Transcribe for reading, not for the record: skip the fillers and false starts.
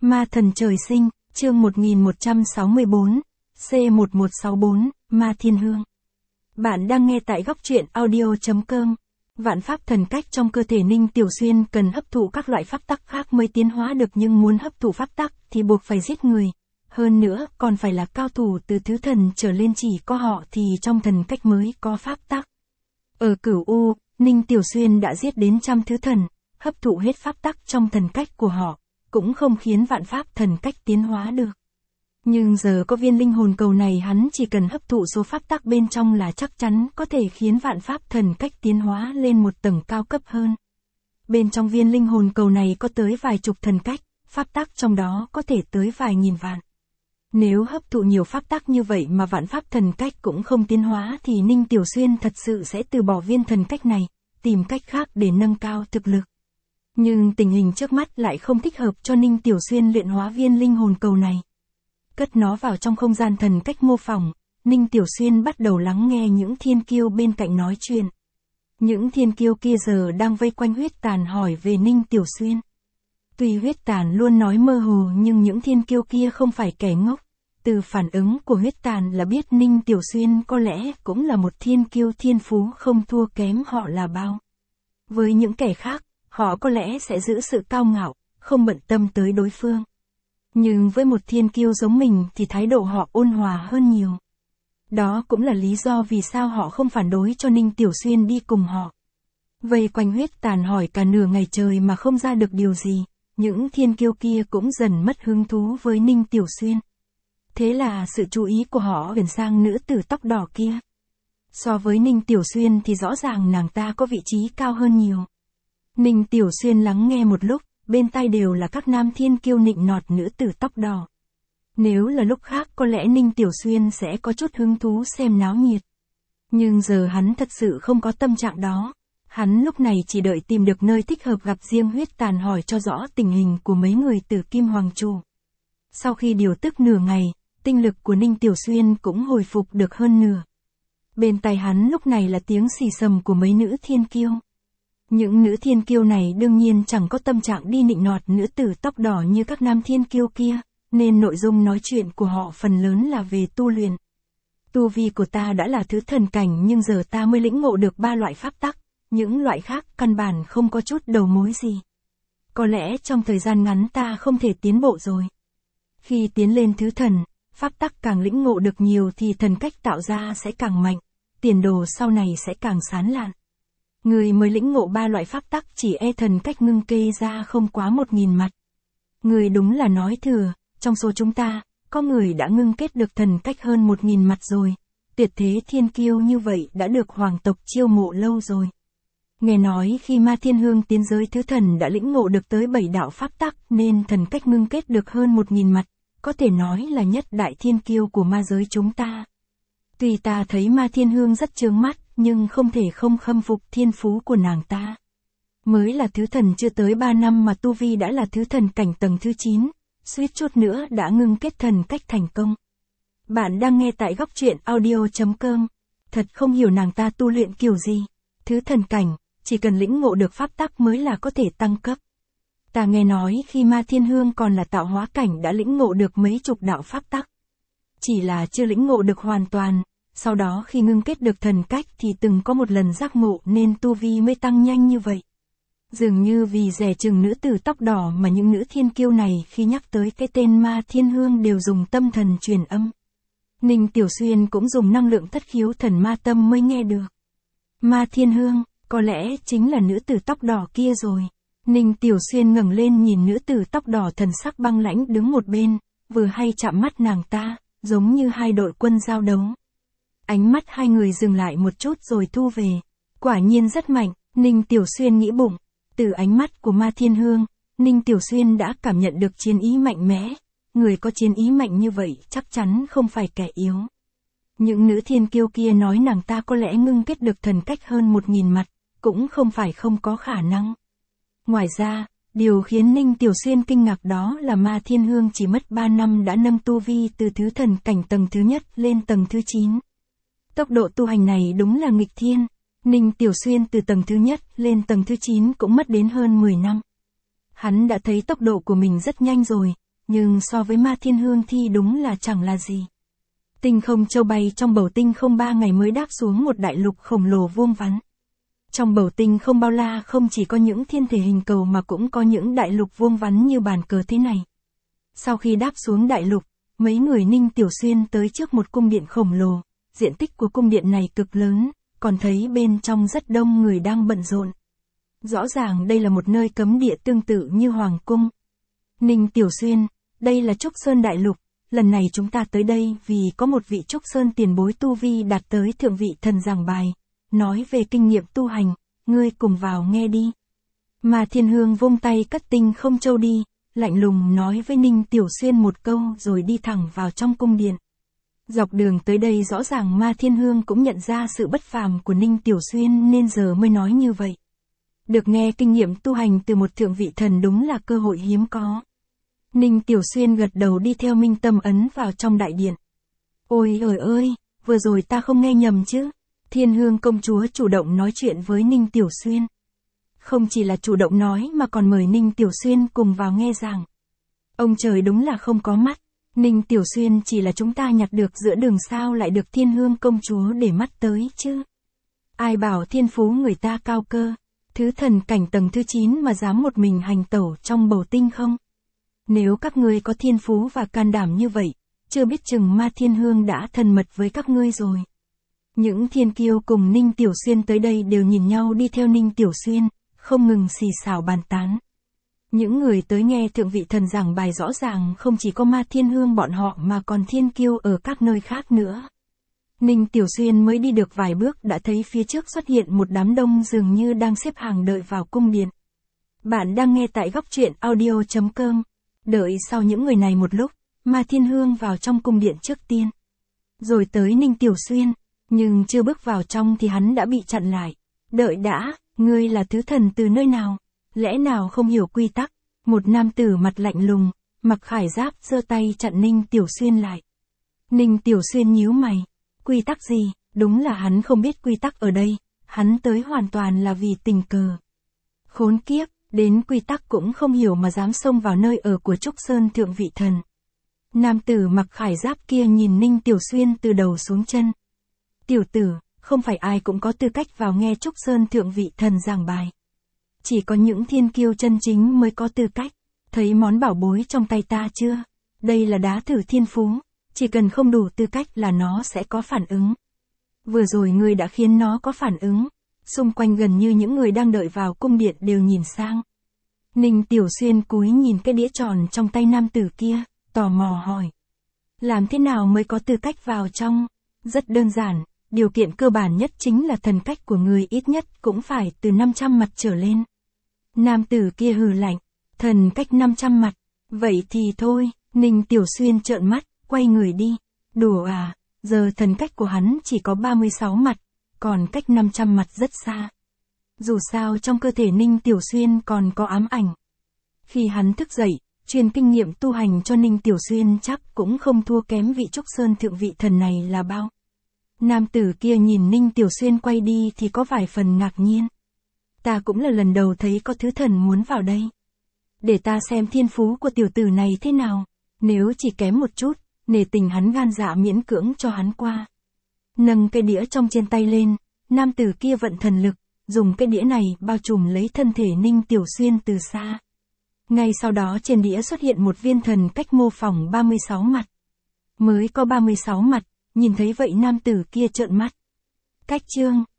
Ma thần trời sinh, chương 1164, C1164, Ma Thiên Hương. Bạn đang nghe tại góc truyện audio.com. Vạn pháp thần cách trong cơ thể Ninh Tiểu Xuyên cần hấp thụ các loại pháp tắc khác mới tiến hóa được, nhưng muốn hấp thụ pháp tắc thì buộc phải giết người. Hơn nữa, còn phải là cao thủ từ thứ thần trở lên, chỉ có họ thì trong thần cách mới có pháp tắc. Ở Cửu U, Ninh Tiểu Xuyên đã giết đến 100 thứ thần, hấp thụ hết pháp tắc trong thần cách của họ, cũng không khiến vạn pháp thần cách tiến hóa được. Nhưng giờ có viên linh hồn cầu này, hắn chỉ cần hấp thụ số pháp tắc bên trong là chắc chắn có thể khiến vạn pháp thần cách tiến hóa lên một tầng cao cấp hơn. Bên trong viên linh hồn cầu này có tới vài chục thần cách, pháp tắc trong đó có thể tới vài nghìn vạn. Nếu hấp thụ nhiều pháp tắc như vậy mà vạn pháp thần cách cũng không tiến hóa thì Ninh Tiểu Xuyên thật sự sẽ từ bỏ viên thần cách này, tìm cách khác để nâng cao thực lực. Nhưng tình hình trước mắt lại không thích hợp cho Ninh Tiểu Xuyên luyện hóa viên linh hồn cầu này. Cất nó vào trong không gian thần cách mô phỏng, Ninh Tiểu Xuyên bắt đầu lắng nghe những thiên kiêu bên cạnh nói chuyện. Những thiên kiêu kia giờ đang vây quanh Huyết Tàn hỏi về Ninh Tiểu Xuyên. Tuy Huyết Tàn luôn nói mơ hồ nhưng những thiên kiêu kia không phải kẻ ngốc. Từ phản ứng của Huyết Tàn là biết Ninh Tiểu Xuyên có lẽ cũng là một thiên kiêu thiên phú không thua kém họ là bao. Với những kẻ khác, họ có lẽ sẽ giữ sự cao ngạo, không bận tâm tới đối phương. Nhưng với một thiên kiêu giống mình thì thái độ họ ôn hòa hơn nhiều. Đó cũng là lý do vì sao họ không phản đối cho Ninh Tiểu Xuyên đi cùng họ. Vây quanh Huyết Tàn hỏi cả nửa ngày trời mà không ra được điều gì, những thiên kiêu kia cũng dần mất hứng thú với Ninh Tiểu Xuyên. Thế là sự chú ý của họ chuyển sang nữ tử tóc đỏ kia. So với Ninh Tiểu Xuyên thì rõ ràng nàng ta có vị trí cao hơn nhiều. Ninh Tiểu Xuyên lắng nghe một lúc, bên tai đều là các nam thiên kiêu nịnh nọt nữ tử tóc đỏ. Nếu là lúc khác có lẽ Ninh Tiểu Xuyên sẽ có chút hứng thú xem náo nhiệt. Nhưng giờ hắn thật sự không có tâm trạng đó. Hắn lúc này chỉ đợi tìm được nơi thích hợp gặp riêng Huyết Tàn hỏi cho rõ tình hình của mấy người Tử Kim Hoàng Trụ. Sau khi điều tức nửa ngày, tinh lực của Ninh Tiểu Xuyên cũng hồi phục được hơn nửa. Bên tai hắn lúc này là tiếng xì xầm của mấy nữ thiên kiêu. Những nữ thiên kiêu này đương nhiên chẳng có tâm trạng đi nịnh nọt nữ tử tóc đỏ như các nam thiên kiêu kia, nên nội dung nói chuyện của họ phần lớn là về tu luyện. Tu vi của ta đã là thứ thần cảnh nhưng giờ ta mới lĩnh ngộ được 3 loại pháp tắc, những loại khác căn bản không có chút đầu mối gì. Có lẽ trong thời gian ngắn ta không thể tiến bộ rồi. Khi tiến lên thứ thần, pháp tắc càng lĩnh ngộ được nhiều thì thần cách tạo ra sẽ càng mạnh, tiền đồ sau này sẽ càng sáng lạn. Người mới lĩnh ngộ 3 loại pháp tắc chỉ e thần cách ngưng kê ra không quá 1000 mặt. Người đúng là nói thừa, trong số chúng ta, có người đã ngưng kết được thần cách hơn 1000 mặt rồi. Tuyệt thế thiên kiêu như vậy đã được hoàng tộc chiêu mộ lâu rồi. Nghe nói khi Ma Thiên Hương tiến giới thứ thần đã lĩnh ngộ được tới 7 đạo pháp tắc nên thần cách ngưng kết được hơn 1000 mặt, có thể nói là nhất đại thiên kiêu của ma giới chúng ta. Tuy ta thấy Ma Thiên Hương rất chướng mắt, nhưng không thể không khâm phục thiên phú của nàng ta. Mới là thứ thần chưa tới 3 năm mà tu vi đã là thứ thần cảnh tầng thứ 9, suýt chút nữa đã ngưng kết thần cách thành công. Bạn đang nghe tại góc truyện audio.com. Thật không hiểu nàng ta tu luyện kiểu gì. Thứ thần cảnh, chỉ cần lĩnh ngộ được pháp tắc mới là có thể tăng cấp. Ta nghe nói khi Ma Thiên Hương còn là tạo hóa cảnh đã lĩnh ngộ được mấy chục đạo pháp tắc. Chỉ là chưa lĩnh ngộ được hoàn toàn. Sau đó khi ngưng kết được thần cách thì từng có một lần giác ngộ nên tu vi mới tăng nhanh như vậy. Dường như vì dè chừng nữ tử tóc đỏ mà những nữ thiên kiêu này khi nhắc tới cái tên Ma Thiên Hương đều dùng tâm thần truyền âm. Ninh Tiểu Xuyên cũng dùng năng lượng thất khiếu thần ma tâm mới nghe được. Ma Thiên Hương, có lẽ chính là nữ tử tóc đỏ kia rồi. Ninh Tiểu Xuyên ngẩng lên nhìn nữ tử tóc đỏ thần sắc băng lãnh đứng một bên, vừa hay chạm mắt nàng ta, giống như hai đội quân giao đấu. Ánh mắt hai người dừng lại một chút rồi thu về. Quả nhiên rất mạnh, Ninh Tiểu Xuyên nghĩ bụng. Từ ánh mắt của Ma Thiên Hương, Ninh Tiểu Xuyên đã cảm nhận được chiến ý mạnh mẽ. Người có chiến ý mạnh như vậy chắc chắn không phải kẻ yếu. Những nữ thiên kiêu kia nói nàng ta có lẽ ngưng kết được thần cách hơn 1000 mặt, cũng không phải không có khả năng. Ngoài ra, điều khiến Ninh Tiểu Xuyên kinh ngạc đó là Ma Thiên Hương chỉ mất 3 năm đã nâng tu vi từ thứ thần cảnh tầng thứ nhất lên tầng thứ 9. Tốc độ tu hành này đúng là nghịch thiên. Ninh Tiểu Xuyên từ tầng thứ nhất lên tầng thứ 9 cũng mất đến hơn 10 năm. Hắn đã thấy tốc độ của mình rất nhanh rồi, nhưng so với Ma Thiên Hương thì đúng là chẳng là gì. Tinh không châu bay trong bầu tinh không 3 ngày mới đáp xuống một đại lục khổng lồ vuông vắn. Trong bầu tinh không bao la không chỉ có những thiên thể hình cầu mà cũng có những đại lục vuông vắn như bàn cờ thế này. Sau khi đáp xuống đại lục, mấy người Ninh Tiểu Xuyên tới trước một cung điện khổng lồ, diện tích của cung điện này cực lớn, còn thấy bên trong rất đông người đang bận rộn. Rõ ràng đây là một nơi cấm địa tương tự như Hoàng Cung. Ninh Tiểu Xuyên, đây là Trúc Sơn Đại Lục, lần này chúng ta tới đây vì có một vị Trúc Sơn tiền bối tu vi đạt tới thượng vị thần giảng bài, nói về kinh nghiệm tu hành, ngươi cùng vào nghe đi. Mà Thiên Hương vung tay cất tinh không châu đi, lạnh lùng nói với Ninh Tiểu Xuyên một câu rồi đi thẳng vào trong cung điện. Dọc đường tới đây rõ ràng Ma Thiên Hương cũng nhận ra sự bất phàm của Ninh Tiểu Xuyên nên giờ mới nói như vậy. Được nghe kinh nghiệm tu hành từ một thượng vị thần đúng là cơ hội hiếm có. Ninh Tiểu Xuyên gật đầu đi theo Minh Tâm Ấn vào trong đại điện. Ôi ơi ơi, vừa rồi ta không nghe nhầm chứ. Thiên Hương công chúa chủ động nói chuyện với Ninh Tiểu Xuyên. Không chỉ là chủ động nói mà còn mời Ninh Tiểu Xuyên cùng vào nghe giảng. Ông trời đúng là không có mắt. Ninh Tiểu Xuyên chỉ là chúng ta nhặt được giữa đường sao lại được Thiên Hương công chúa để mắt tới chứ. Ai bảo thiên phú người ta cao cơ, thứ thần cảnh tầng thứ 9 mà dám một mình hành tẩu trong bầu tinh không? Nếu các ngươi có thiên phú và can đảm như vậy, chưa biết chừng Ma Thiên Hương đã thân mật với các ngươi rồi. Những thiên kiêu cùng Ninh Tiểu Xuyên tới đây đều nhìn nhau đi theo Ninh Tiểu Xuyên, không ngừng xì xào bàn tán. Những người tới nghe thượng vị thần giảng bài rõ ràng không chỉ có Ma Thiên Hương bọn họ mà còn thiên kiêu ở các nơi khác nữa. Ninh Tiểu Xuyên mới đi được vài bước đã thấy phía trước xuất hiện một đám đông dường như đang xếp hàng đợi vào cung điện. Bạn đang nghe tại Góc Truyện Audio.com. Đợi sau những người này một lúc, Ma Thiên Hương vào trong cung điện trước tiên. Rồi tới Ninh Tiểu Xuyên, nhưng chưa bước vào trong thì hắn đã bị chặn lại. Đợi đã, ngươi là thứ thần từ nơi nào? Lẽ nào không hiểu quy tắc? Một nam tử mặt lạnh lùng, mặc khải giáp giơ tay chặn Ninh Tiểu Xuyên lại. Ninh Tiểu Xuyên nhíu mày. Quy tắc gì? Đúng là hắn không biết quy tắc ở đây, hắn tới hoàn toàn là vì tình cờ. Khốn kiếp, đến quy tắc cũng không hiểu mà dám xông vào nơi ở của Trúc Sơn thượng vị thần. Nam tử mặc khải giáp kia nhìn Ninh Tiểu Xuyên từ đầu xuống chân. Tiểu tử, không phải ai cũng có tư cách vào nghe Trúc Sơn thượng vị thần giảng bài. Chỉ có những thiên kiêu chân chính mới có tư cách. Thấy món bảo bối trong tay ta chưa? Đây là đá thử thiên phú, chỉ cần không đủ tư cách là nó sẽ có phản ứng. Vừa rồi ngươi đã khiến nó có phản ứng. Xung quanh gần như những người đang đợi vào cung điện đều nhìn sang. Ninh Tiểu Xuyên cúi nhìn cái đĩa tròn trong tay nam tử kia, tò mò hỏi. Làm thế nào mới có tư cách vào trong? Rất đơn giản, điều kiện cơ bản nhất chính là thần cách của người ít nhất cũng phải từ 500 mặt trở lên. Nam tử kia hừ lạnh, thần cách 500 mặt, vậy thì thôi. Ninh Tiểu Xuyên trợn mắt, quay người đi. Đùa à, giờ thần cách của hắn chỉ có 36 mặt, còn cách 500 mặt rất xa. Dù sao trong cơ thể Ninh Tiểu Xuyên còn có ám ảnh. Khi hắn thức dậy, truyền kinh nghiệm tu hành cho Ninh Tiểu Xuyên chắc cũng không thua kém vị Trúc Sơn thượng vị thần này là bao. Nam tử kia nhìn Ninh Tiểu Xuyên quay đi thì có vài phần ngạc nhiên. Ta cũng là lần đầu thấy có thứ thần muốn vào đây. Để ta xem thiên phú của tiểu tử này thế nào, nếu chỉ kém một chút, nể tình hắn gan dạ miễn cưỡng cho hắn qua. Nâng cái đĩa trong trên tay lên, nam tử kia vận thần lực, dùng cái đĩa này bao trùm lấy thân thể Ninh Tiểu Xuyên từ xa. Ngay sau đó trên đĩa xuất hiện một viên thần cách mô phỏng 36 mặt. Mới có 36 mặt, nhìn thấy vậy nam tử kia trợn mắt. Cách chương